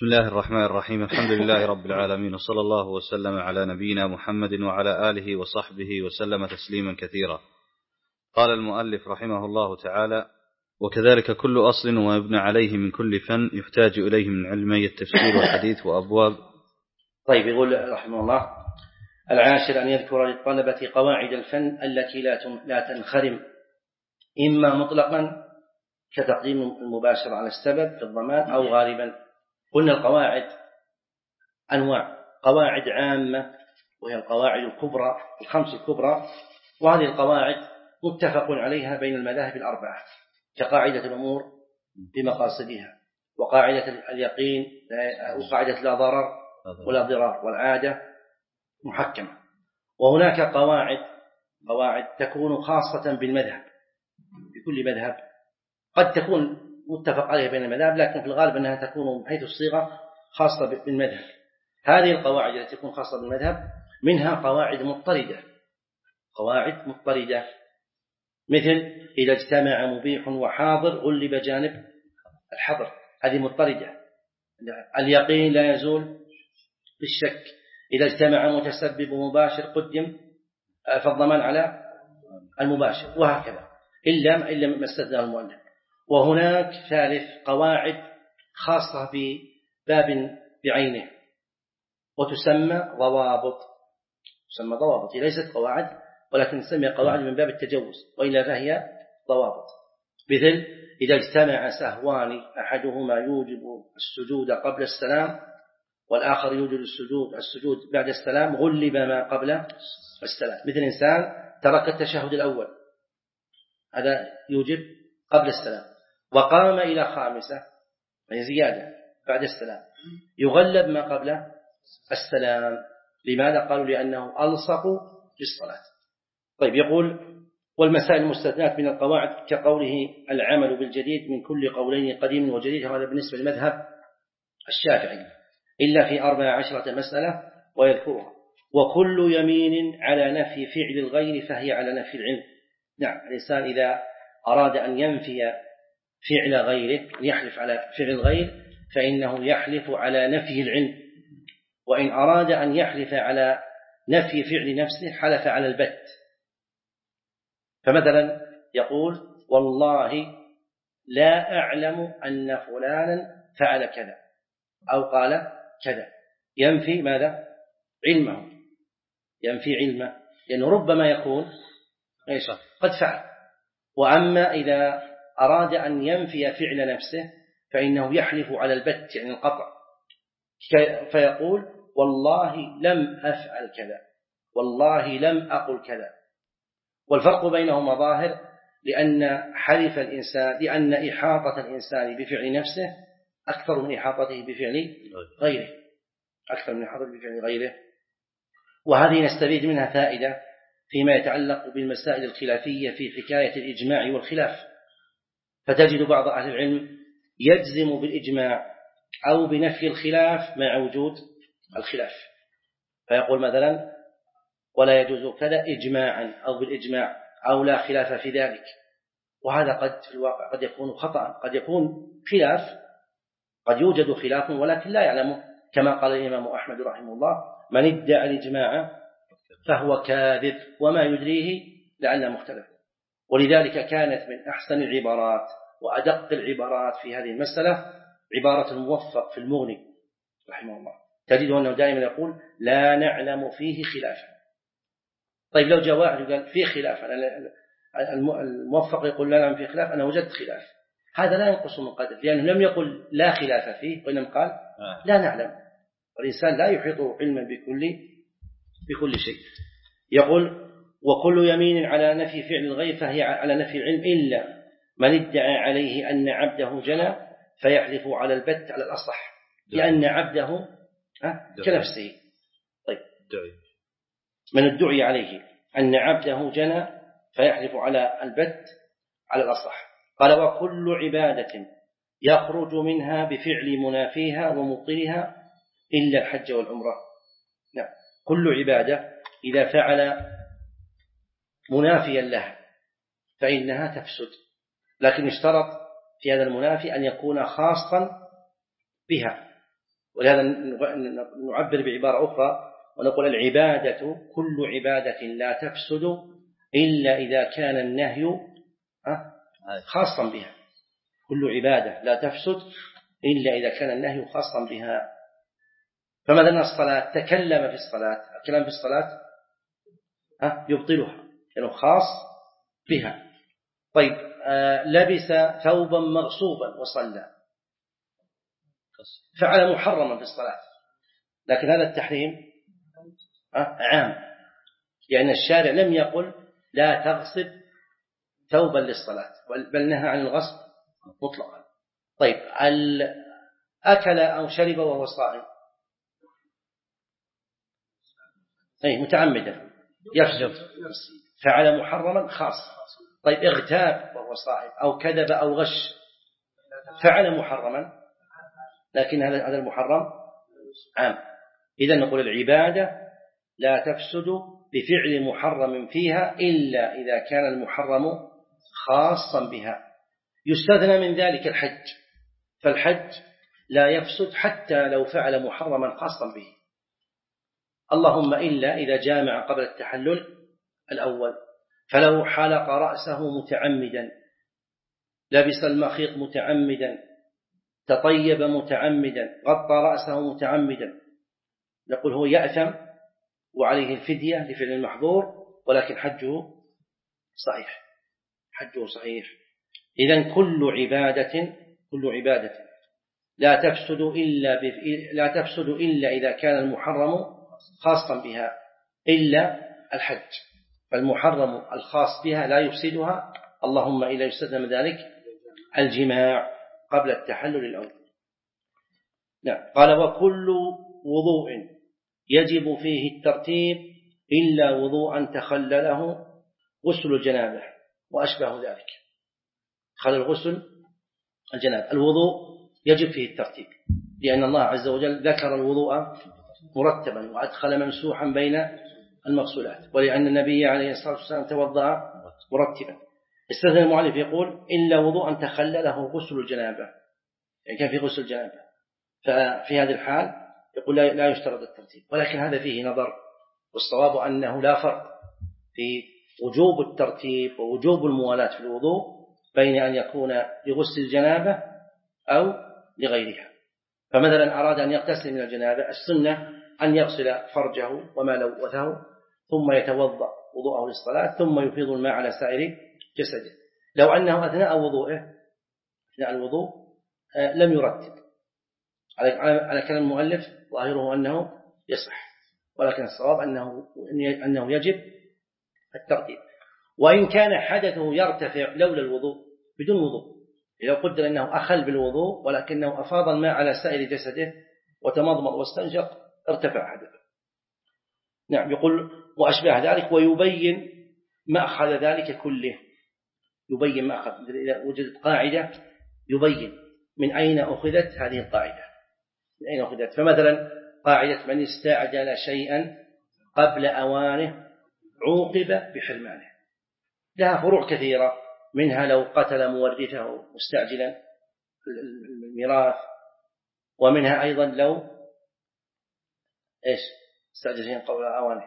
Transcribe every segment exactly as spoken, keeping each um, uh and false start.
بسم الله الرحمن الرحيم. الحمد لله رب العالمين، وصلى الله وسلم على نبينا محمد وعلى آله وصحبه وسلم تسليما كثيرا. قال المؤلف رحمه الله تعالى: وكذلك كل أصل ويبنى عليه من كل فن يحتاج إليه من علمي التفسير والحديث وأبواب. طيب، يقول رحمه الله: العاشر أن يذكر للطلبة قواعد الفن التي لا تنخرم، إما مطلقا كتقديم المباشر على السبب في الضمان أو غالبا. قلنا القواعد أنواع: قواعد عامة وهي القواعد الكبرى الخمس الكبرى، وهذه القواعد متفق عليها بين المذاهب الأربعة، كقاعدة الأمور بمقاصدها، وقاعدة اليقين، وقاعدة لا ضرر ولا ضرار، والعادة محكمة. وهناك قواعد قواعد تكون خاصة بالمذهب، بكل مذهب، قد تكون متفق عليها بين المذاهب، لكن في الغالب أنها تكون من حيث الصيغة خاصة بالمذهب. هذه القواعد التي تكون خاصة بالمذهب منها قواعد مضطردة قواعد مضطردة مثل: إذا اجتمع مبيح وحاضر غلب جانب الحظر، هذه مضطردة. اليقين لا يزول بالشك. إذا اجتمع متسبب ومباشر قدم فالضمان على المباشر، وهكذا، إلا إلا ما استثنى المؤلف. وهناك ثالث قواعد خاصة بباب بعينه، وتسمى ضوابط تسمى ضوابط هي ليست قواعد، ولكن تسمى قواعد من باب التجوز، وإلا فهي ضوابط. مثل: إذا اجتمع سهوان أحدهما يوجب السجود قبل السلام والآخر يوجب السجود السجود بعد السلام غلب ما قبل السلام. مثل إنسان ترك التشهد الأول، هذا يوجب قبل السلام، وقام إلى خامسة، هي زيادة بعد السلام، يغلب ما قبل السلام. لماذا؟ قالوا: لأنه ألصق بالصلاة. طيب، يقول: والمسائل المستثنات من القواعد كقوله العمل بالجديد من كل قولين قديم وجديد، هذا بالنسبة للمذهب الشافعي، إلا في أربع عشرة مسألة ويذكرها. وكل يمين على نفي فعل الغير فهي على نفي العلم. نعم، الإنسان إذا أراد أن ينفي فعل غيره، يحلف على فعل الغير، فإنه يحلف على نفي العلم. وإن أراد أن يحلف على نفي فعل نفسه حلف على البت. فمثلا يقول: والله لا أعلم أن فلانا فعل كذا أو قال كذا، ينفي ماذا؟ علمه، ينفي علمه، لأنه ربما يكون قد فعل. وأما إذا أراد أن ينفي فعل نفسه فإنه يحلف على البت، يعني القطع، فيقول: والله لم أفعل كذا، والله لم أقل كذا. والفرق بينهما ظاهر، لأن حلف الإنسان لأن إحاطة الإنسان بفعل نفسه أكثر من إحاطته بفعل غيره أكثر من إحاطته بفعل غيره. وهذه نستفيد منها فائدة فيما يتعلق بالمسائل الخلافية في حكاية الإجماع والخلاف. فتجد بعض أهل العلم يجزم بالإجماع أو بنفي الخلاف مع وجود الخلاف، فيقول مثلا: ولا يجوز كذا إجماعا أو بالإجماع أو لا خلاف في ذلك. وهذا قد في الواقع قد يكون خطأ، قد يكون خلاف، قد يوجد خلاف ولكن لا يعلمه، كما قال الإمام أحمد رحمه الله: من ادعى الإجماع فهو كاذب وما يدريه لعل مختلف. ولذلك كانت من أحسن العبارات وأدق العبارات في هذه المسألة عبارة الموفق في المغني رحمه الله، تجد أنه دائما يقول: لا نعلم فيه خلافا. طيب، لو جاء واحد وقال فيه خلاف، الموفق يقول: لا نعلم فيه خلاف، أنا وجدت خلاف، هذا لا ينقص من قدر، لأنه لم يقل لا خلاف فيه، وإنما قال لا نعلم. والإنسان لا يحيط علما بكل بكل شيء. يقول: وكل يمين على نفي فعل الغير فهي على نفي العلم، إلا من ادعى عليه أن عبده جنى فيحلف على البت على الأصح، لأن عبده كنفسه. طيب، من ادعي عليه أن عبده جنى فيحلف على البت على الأصح. قال: وكل عبادة يخرج منها بفعل منافيها ومبطلها إلا الحج والعمرة. نعم، كل عبادة إذا فعل منافيا لها فإنها تفسد، لكن اشترط في هذا المنافي أن يكون خاصا بها، ولهذا نعبر بعبارة أخرى ونقول العبادة كل عبادة لا تفسد إلا إذا كان النهي خاصا بها. كل عبادة لا تفسد إلا إذا كان النهي خاصا بها. فمثلا الصلاة، تكلم في الصلاة، الكلام في الصلاة يبطلها لأنه خاص بها. طيب آه لبس ثوبا مغصوبا وصلى، فعل محرما في الصلاة، لكن هذا التحريم آه عام، لأن الشارع لم يقل لا تغصب ثوبا للصلاة، بل نهى عن الغصب مطلقا. طيب أكل أو شرب وهو صائم، أي متعمدا يفسد، فعل محرما خاص. طيب اغتاب وهو صائم أو كذب أو غش، فعل محرما، لكن هذا هذا المحرم عام. إذا نقول العبادة لا تفسد بفعل محرم فيها إلا إذا كان المحرم خاصا بها. يستثنى من ذلك الحج، فالحج لا يفسد حتى لو فعل محرما خاصا به، اللهم إلا إذا جامع قبل التحلل الأول، فلو حلق رأسه متعمدا، لبس المخيط متعمدا، تطيب متعمدا، غطى رأسه متعمدا، نقول هو يأثم وعليه الفدية لفعل المحظور، ولكن حجه صحيح، حجه صحيح. إذن كل عبادة كل عبادة لا تفسد إلا لا تفسد إلا إذا كان المحرم خاصا بها، إلا الحج، فالمحرم الخاص بها لا يفسدها، اللهم إلا يستثنى من ذلك الجماع قبل التحلل الأول. نعم. قال وكل وضوء يجب فيه الترتيب إلا وضوءا تخلله غسل الجنابة وأشبه ذلك. خلل الغسل الجنابة، الوضوء يجب فيه الترتيب، لأن الله عز وجل ذكر الوضوء مرتبا وأدخل ممسوحا بين المغسولات، ولأن النبي عليه الصلاة والسلام توضأ مرتبا. استثنى المؤلف يقول إلا وضوءا تخلله غسل الجنابة، يعني كان في غسل الجنابة، ففي هذه الحال يقول لا يشترط الترتيب، ولكن هذا فيه نظر، والصواب أنه لا فرق في وجوب الترتيب ووجوب الموالاة في الوضوء بين أن يكون لغسل الجنابة أو لغيرها. فمثلا أراد أن يغتسل من الجنابة، السنة أن يغسل فرجه وما لوثه ثم يتوضأ وضوءه للصلاة ثم يفيض الماء على سائر جسده. لو أنه أثناء وضوءه أثناء الوضوء لم يرتب على كلام المؤلف ظاهره أنه يصح، ولكن الصواب أنه أنه يجب الترتيب. وإن كان حدثه يرتفع لولا الوضوء بدون وضوء، لو قدر أنه أخل بالوضوء ولكنه أفاض الماء على سائر جسده وتمضمض واستنشق ارتفع حدثه. نعم. يقول وأشبه ذلك، ويبين مأخذ ذلك كله، يبين مأخذ، إذا وجدت قاعدة يبين من أين أخذت هذه القاعدة، من أين أخذت. فمثلا قاعدة من استعجل شيئا قبل أوانه عوقب بحرمانه، لها فروع كثيرة، منها لو قتل مورثه مستعجلا الميراث، ومنها أيضا لو إيش استعجل شيئا قبل أوانه،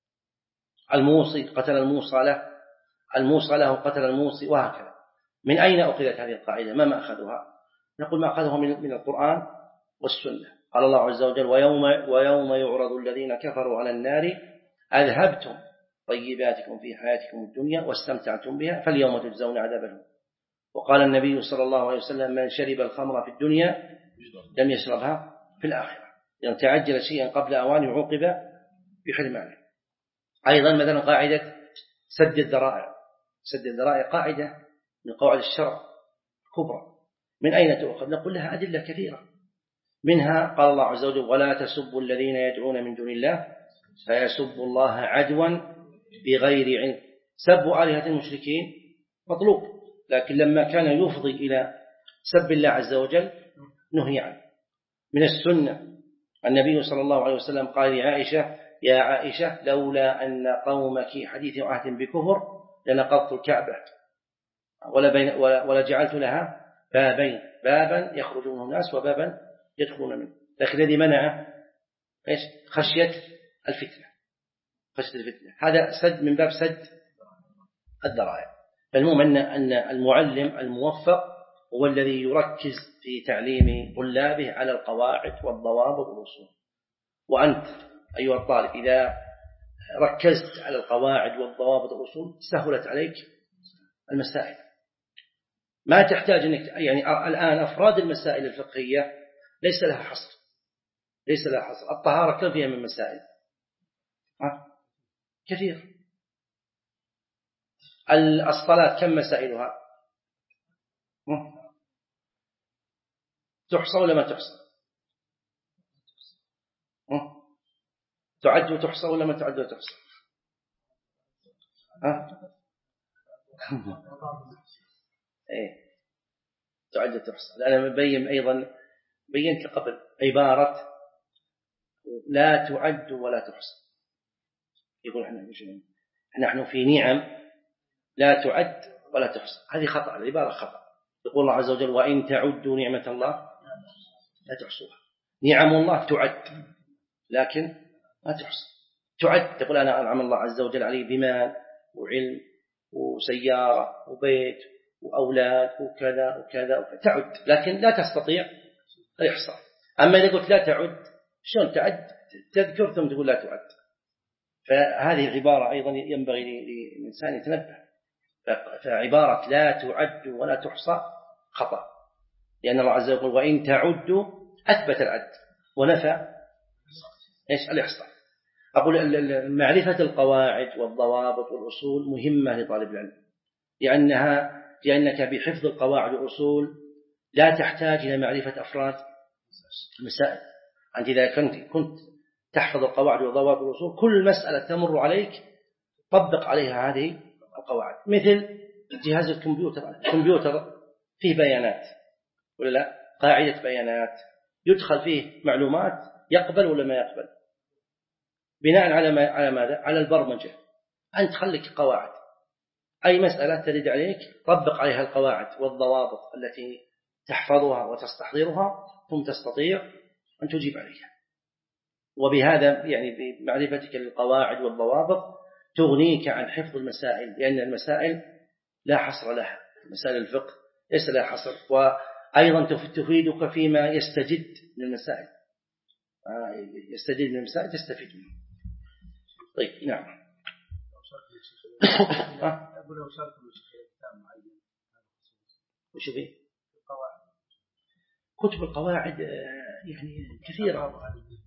الموصي قتل الموصى له، الموصى له قتل الموصي، وهكذا. من أين أخذت هذه القاعدة؟ ما مأخذها؟ نقول ما أخذها من القرآن والسنة. قال الله عز وجل ويوم, ويوم يعرض الذين كفروا على النار أذهبتم طيباتكم في حياتكم الدنيا واستمتعتم بها فاليوم تجزون عذاب الهون. وقال النبي صلى الله عليه وسلم من شرب الخمر في الدنيا لم يشربها في الآخرة، يعني تعجل شيئا قبل أوانه عوقب بحرمانه. أيضا مثلا قاعدة سد الذرائع، سد الذرائع قاعدة من قواعد الشرع كبرى، من أين تؤخذ؟ نقول لها أدلة كثيرة، منها قال الله عز وجل ولا تسبوا الذين يدعون من دون الله فيسبوا الله عدوا بغير علم. سب آلهة المشركين مطلوب، لكن لما كان يفضي إلى سب الله عز وجل نهي عنه. من السنة النبي صلى الله عليه وسلم قال لعائشة يا عائشة لولا أن قومك حديث عهد بكفر لنقضت الكعبة ولا, ولا جعلت لها بابين، بابا يخرج منه الناس وبابا يدخلون منه. لكن الذي منعه إيش؟ خشية الفتنة، خشية الفتنة. هذا سد من باب سد الذرائع. فالمهم أن أن المعلم الموفق هو الذي يركز في تعليم طلابه على القواعد والضوابط والأصول. وأنت أيها الطالب إذا ركزت على القواعد والضوابط والأصول سهلت عليك المسائل، ما تحتاج أنك يعني الآن أفراد المسائل الفقهية ليس لها حصر، ليس لها حصر. الطهارة كم فيها من مسائل؟ كثير. الصلاة كم مسائلها؟ تحصى ولا ما تحصى؟ تعد وتحصى ولا ما تعد وتحصى؟ ها؟ ايه تعد وتحصى. أنا مبين أيضا بينت قبل عبارة لا تعد ولا تحصى. يقول احنا نحن في نعم لا تعد ولا تحصى، هذه خطأ، العبارة خطأ. يقول الله عز وجل وإن تعدوا نعمة الله لا تحصوها. نعم الله تعد لكن لا تحصى. تعد تقول أنا أنعم الله عز وجل علي بمال وعلم وسيارة وبيت وأولاد وكذا وكذا وكذا. تعد لكن لا تستطيع الإحصاء. أما إذا قلت لا تعد شلون تعد؟ تذكر ثم تقول لا تعد. فهذه العبارة أيضا ينبغي للإنسان يتنبه. فعبارة لا تعد ولا تحصى خطأ، لأن الله عز وجل يقول وإن تعدوا أثبت العد ونفى إيش؟ الإحصاء. أقول معرفة القواعد والضوابط والأصول مهمة لطالب العلم، لأنها لأنك بحفظ القواعد والأصول لا تحتاج إلى معرفة أفراد المسائل. أنت إذا كنت كنت تحفظ القواعد والضوابط والأصول كل مسألة تمر عليك طبق عليها هذه القواعد. مثل جهاز الكمبيوتر، الكمبيوتر فيه بيانات ولا لا؟ قاعدة بيانات يدخل فيه معلومات، يقبل ولا ما يقبل؟ بناء على ما على ماذا؟ على البرمجة. أنت خليك قواعد، أي مسألة ترد عليك طبق عليها القواعد والضوابط التي تحفظها وتستحضرها ثم تستطيع أن تجيب عليها. وبهذا يعني بمعرفتك للقواعد والضوابط تغنيك عن حفظ المسائل، لأن المسائل لا حصر لها، مسائل الفقه ليس لها حصر. وأيضا تفيدك فيما يستجد من المسائل، يستجد من المسائل تستفيد منه. طيب نعم. وشو فيه؟ كتب القواعد يعني كثيرة،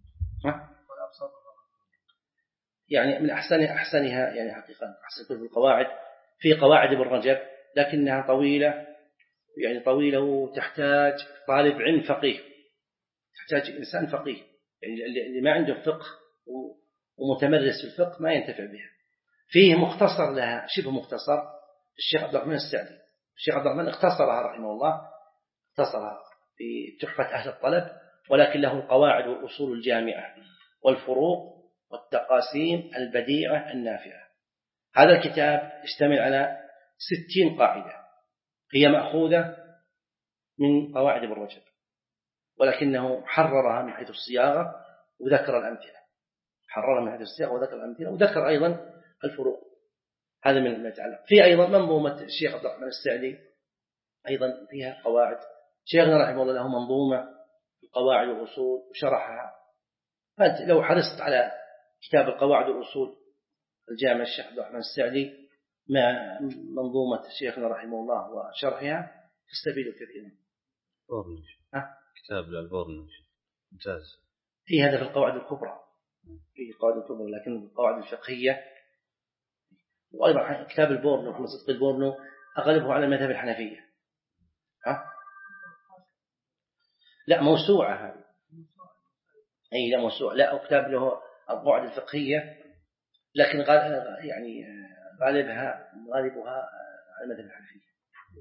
يعني من أحسن أحسنها يعني حقيقة أحسن كتب القواعد في قواعد ابن رجب، لكنها طويلة يعني طويلة وتحتاج طالب علم فقيه، تحتاج إنسان فقيه يعني اللي ما عنده فقه ومتمرس في الفقه ما ينتفع بها. فيه مختصر لها شبه مختصر الشيخ عبد الرحمن السعدي. الشيخ عبد الرحمن اختصرها رحمه الله، اختصرها في تحفة أهل الطلب، ولكن له القواعد والأصول الجامعة والفروق والتقاسيم البديعة النافعة. هذا الكتاب يشتمل على ستين قاعدة هي مأخوذة من قواعد ابن رجب، ولكنه حررها من حيث الصياغة وذكر الأمثلة، حررها من حيث الصياغة وذكر الأمثلة وذكر أيضا الفروق. هذا من ما يتعلق. في أيضا منظومة الشيخ عبد الرحمن السعدي أيضا فيها قواعد، شيخنا رحمه الله له منظومة القواعد والأصول وشرحها. فأنت لو حرصت على كتاب القواعد والأصول الجامع الشيخ عبد الرحمن السعدي مع منظومة شيخنا رحمه الله وشرحها تستفيد كثيرا. بورنوش كتاب للبورنوش ممتاز. في هذا في القواعد الكبرى، في القواعد الكبرى، لكن القواعد الفقهية. وأيضا كتاب البورنو محمد صدق البورنو أغلبه على المذهب الحنفية. ها؟ لا موسوعة هذه، أي لا موسوعة، لا كتاب له القواعد الفقهية، لكن يعني غالبها غالبها على المذهب الحنفية.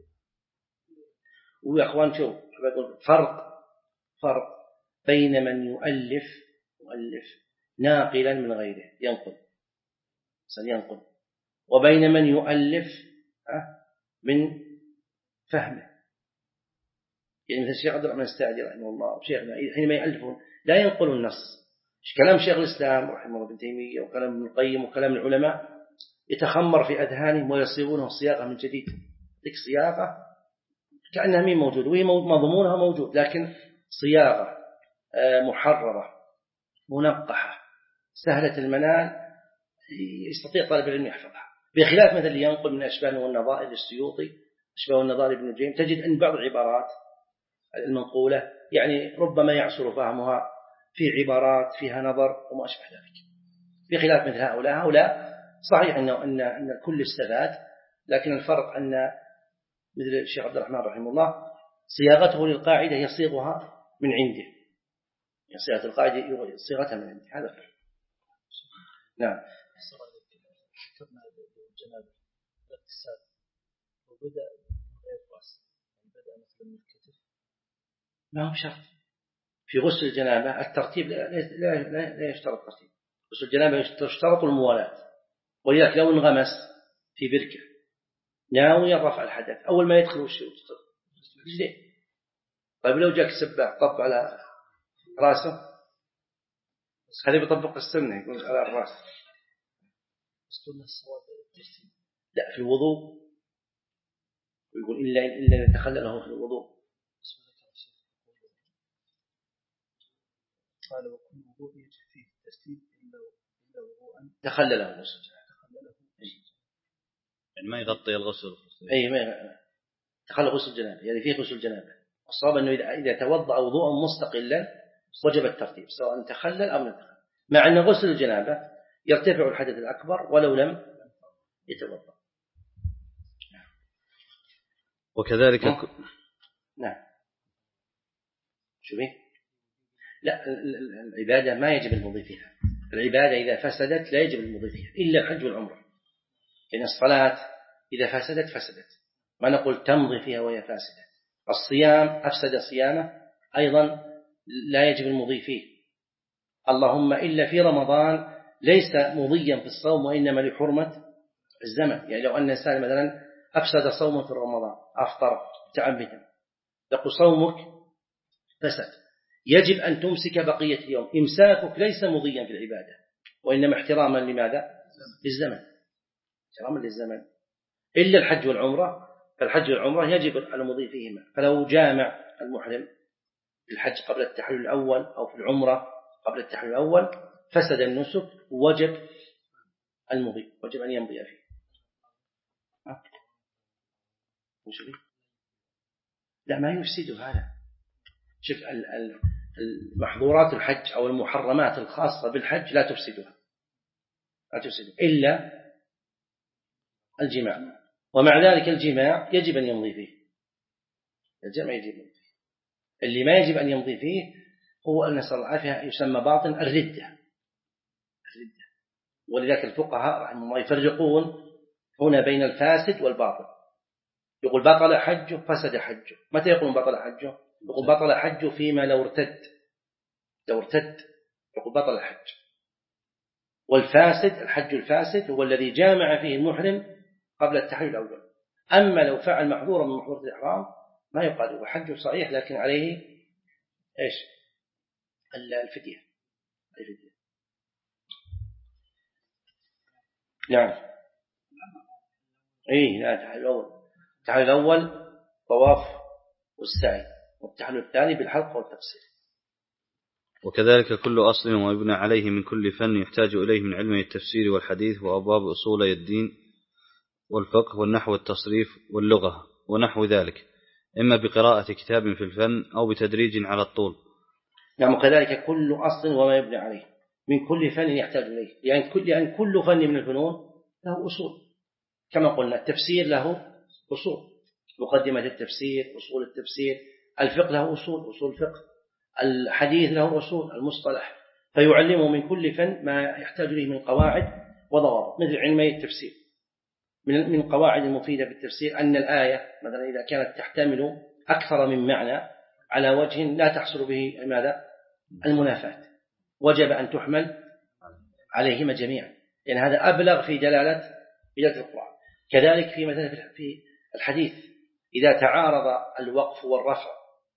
ويا أخوان شوف بقول فرق فرق بين من يؤلف مؤلف ناقلا من غيره ينقل سينقل، وبين من يؤلف من فهمه يعني مثل الشيخ عبد الرحمن السعدي رحمه الله وشيخنا حينما يألفون لا ينقلوا النص، كلام شيخ الإسلام رحمه الله ابن تيمية وكلام ابن القيم وكلام العلماء يتخمر في أذهانهم ويصيغونه صياغة من جديد، ذيك صياغة كأنها مين موجود وهي مضمونها موجود، لكن صياغة محررة منقحة سهلة المنال يستطيع طالب العلم يحفظها، بخلاف مثل اللي ينقل من أشباه والنظائر للسيوطي، أشباه والنظائر ابن الجيم، تجد أن بعض العبارات المنقولة يعني ربما يعسر فهمها في عبارات فيها نظر وما أشبه ذلك، بخلاف مثل هؤلاء. هؤلاء صحيح أنه أن أن الكل استفاد، لكن الفرق أن مثل الشيخ عبد الرحمن رحمه الله صياغته للقاعدة يصيغها من عنده، صياغة القاعدة صيغتها من عنده، هذا الفرق. نعم. ذكرنا الجنابة الاغتسال وبدأ غير راس، بدأ مثل من الكتف، ما هو شرط في غسل الجنابة الترتيب، لا لا لا, لا يشترط الترتيب. غسل الجنابة يشترط الموالاة، ولذلك لو انغمس في بركة ناوي رفع الحدث أول ما يدخل وش يجليه، طيب لو جاك سباح طب على راسه هذا بيطبق السنة يقول على الراس. لا في الوضوء ويقول إلا إلا يتخلله في الوضوء. قال وكل وضوء يجب فيه التسديد إلا إلا وضوءا تخلله الغسل، يعني ما يغطي الغسل. أي ما تخلل غسل الجنابة، يعني فيه غسل الجنابة. الصواب أنه إذا إذا توضأ وضوءا مستقلا وجب الترتيب سواء تخلل أو لم يتخلل، مع أن غسل الجنابة يرتفع الحدث الأكبر ولو لم يتوضأ. وكذلك نعم, نعم. شو بيه؟ لا العبادة ما يجب المضي فيها، العبادة إذا فسدت لا يجب المضي فيها إلا الحج والعمرة، لأن الصلاة إذا فسدت فسدت، ما نقول تمضي فيها وهي فاسدة. الصيام أفسد صيامه أيضا لا يجب المضي فيه، اللهم إلا في رمضان ليس مضيا في الصوم وإنما لحرمة الزمن، يعني لو أن إنسان مثلا أفسد صومه في رمضان أفطر تعمدا يقول صومك فسد، يجب أن تمسك بقية اليوم، إمساكك ليس مضيا في العبادة وإنما احتراما لماذا؟ للزمن، احتراما للزمن. إلا الحج والعمرة، فالحج والعمرة يجب المضي فيهما، فلو جامع المحرم الحج قبل التحلل الأول أو في العمرة قبل التحلل الأول فسد النسك، وجب المضي، وجب أن يمضي فيه. لا ما يفسد هذا. شوف المحظورات الحج أو المحرمات الخاصة بالحج لا تفسدها، لا تفسدها إلا الجماع، ومع ذلك الجماع يجب أن يمضي فيه، الجماع يجب أن يمضي فيه. اللي ما يجب أن يمضي فيه هو أن نسأل العافية يسمى باطن الردة، الردة. ولذلك الفقهاء رحمه الله يفرقون هنا بين الفاسد والباطل، يقول بطل حجه فسد حجه. متى يقول بطل حجه؟ يقول بطل حجه فيما لو ارتد، لو ارتد يقول بطل الحج. والفاسد الحج الفاسد هو الذي جامع فيه المحرم قبل التحلل الأول، أما لو فعل محظورا من محظورات الإحرام ما يقال هو حجه صحيح لكن عليه إيش؟ الفدية، الفدية. نعم. إيه لا التحلل الأول، التحلل الأول طواف والسعي، والتحلل الثاني بالحلق والتقصير. وكذلك كل أصل ويبنى عليه من كل فن يحتاج إليه من علم التفسير والحديث وأبواب أصول الدين والفقه والنحو والتصريف واللغة ونحو ذلك، إما بقراءة كتاب في الفن أو بتدريج على الطول. نعم. وكذلك كل أصل وما يبنى عليه من كل فن يحتاج إليه، يعني كل, يعني كل فن من الفنون له أصول، كما قلنا التفسير له أصول، مقدمة التفسير، أصول التفسير، الفقه له أصول، أصول الفقه، الحديث له أصول، المصطلح، فيعلمه من كل فن ما يحتاج إليه من قواعد وضوابط. مثل علمي التفسير من من قواعد المفيدة في التفسير أن الآية مثلا إذا كانت تحتمل أكثر من معنى على وجه لا تحصل به ماذا؟ المنافاة، وجب أن تحمل عليهما جميعا، لأن هذا أبلغ في دلالة دلالة القرآن. كذلك في مثلا في الحديث إذا تعارض الوقف والرفع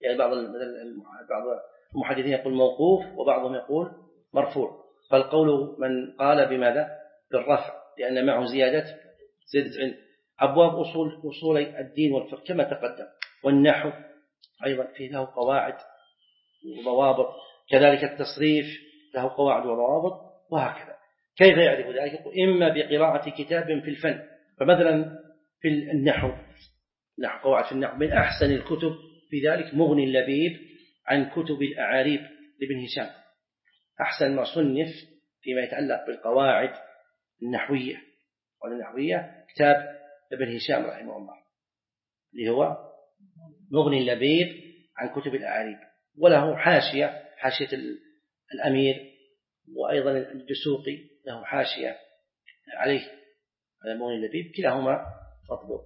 يعني بعض بعض المحدثين يقول موقوف وبعضهم يقول مرفوع. فالقول من قال بماذا؟ بالرفع، لأن معه زيادة زيادة علم. أبواب أصول أصول الدين والفقه كما تقدم، والنحو أيضا فيه له قواعد وضوابط، كذلك التصريف له قواعد وضوابط، وهكذا. كيف يعرف ذلك؟ إما بقراءة كتاب في الفن، فمثلا في النحو، نحو قواعد في النحو من أحسن الكتب في ذلك مغني اللبيب عن كتب الأعاريب لابن هشام، أحسن ما صنف فيما يتعلق بالقواعد النحوية والنحوية كتاب ابن هشام رحمه الله، اللي هو مغني اللبيب عن كتب الأعاريب، وله حاشية حاشية الأمير، وأيضا الدسوقي له حاشية عليه على مغني اللبيب، كلاهما مطبوع.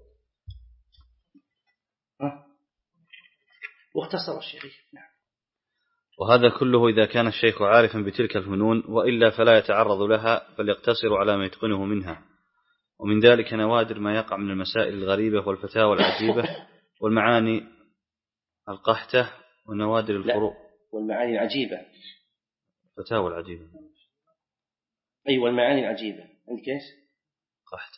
واختصر الشيخ. نعم. وهذا كله إذا كان الشيخ عارفا بتلك الفنون، وإلا فلا يتعرض لها بل يقتصر على ما يتقنه منها. ومن ذلك نوادر ما يقع من المسائل الغريبة والفتاوى العجيبة والمعاني القحتة ونوادر الفروق. والمعاني العجيبة، الفتاوى العجيبة. أي والمعاني العجيبة عندك إيش؟ قحتة.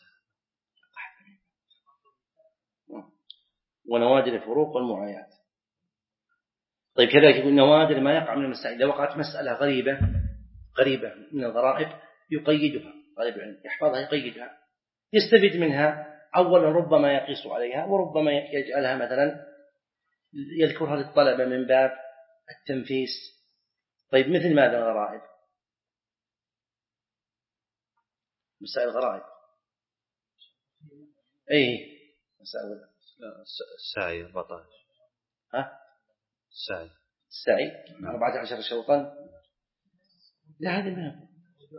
ونوادر الفروق والمعايات. طيب كذلك يقول نوادر ما يقع من المسائل، إذا وقعت مسألة غريبة غريبة من الغرائب يقيدها، غالبا يحفظها يقيدها، يستفيد منها. أولا ربما يقيس عليها، وربما يجعلها مثلا يذكرها للطلبة من باب التنفيس. طيب مثل ماذا الغرائب؟ مسائل الغرائب أي مسائل السعي أربعة عشر. ها؟ السعي السعي أربعة عشر شوطا. لا هذا ما هو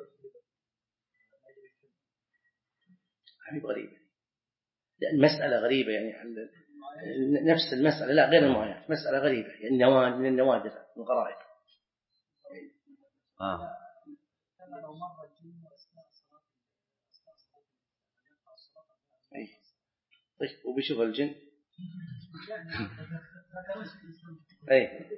حبيب غريبة، لأن مسألة غريبة يعني نفس المسألة، لا غير المعايات، مسألة غريبة يعني من النوادر من الغرائب. آه. أي. طيب وبيشوف الجن أي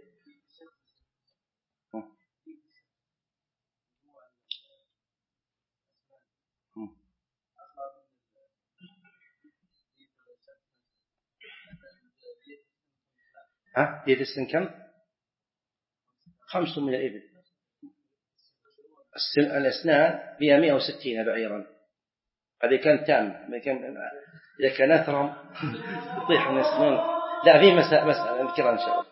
ها ديت السن كم؟ خمس من الإبل. السن الأسنان فيها مئة وستين بعيرا، هذه كانت تامة. إذا كان أثرم يطيح من السنان. لا في مسألة مسألة نذكرها إن شاء الله.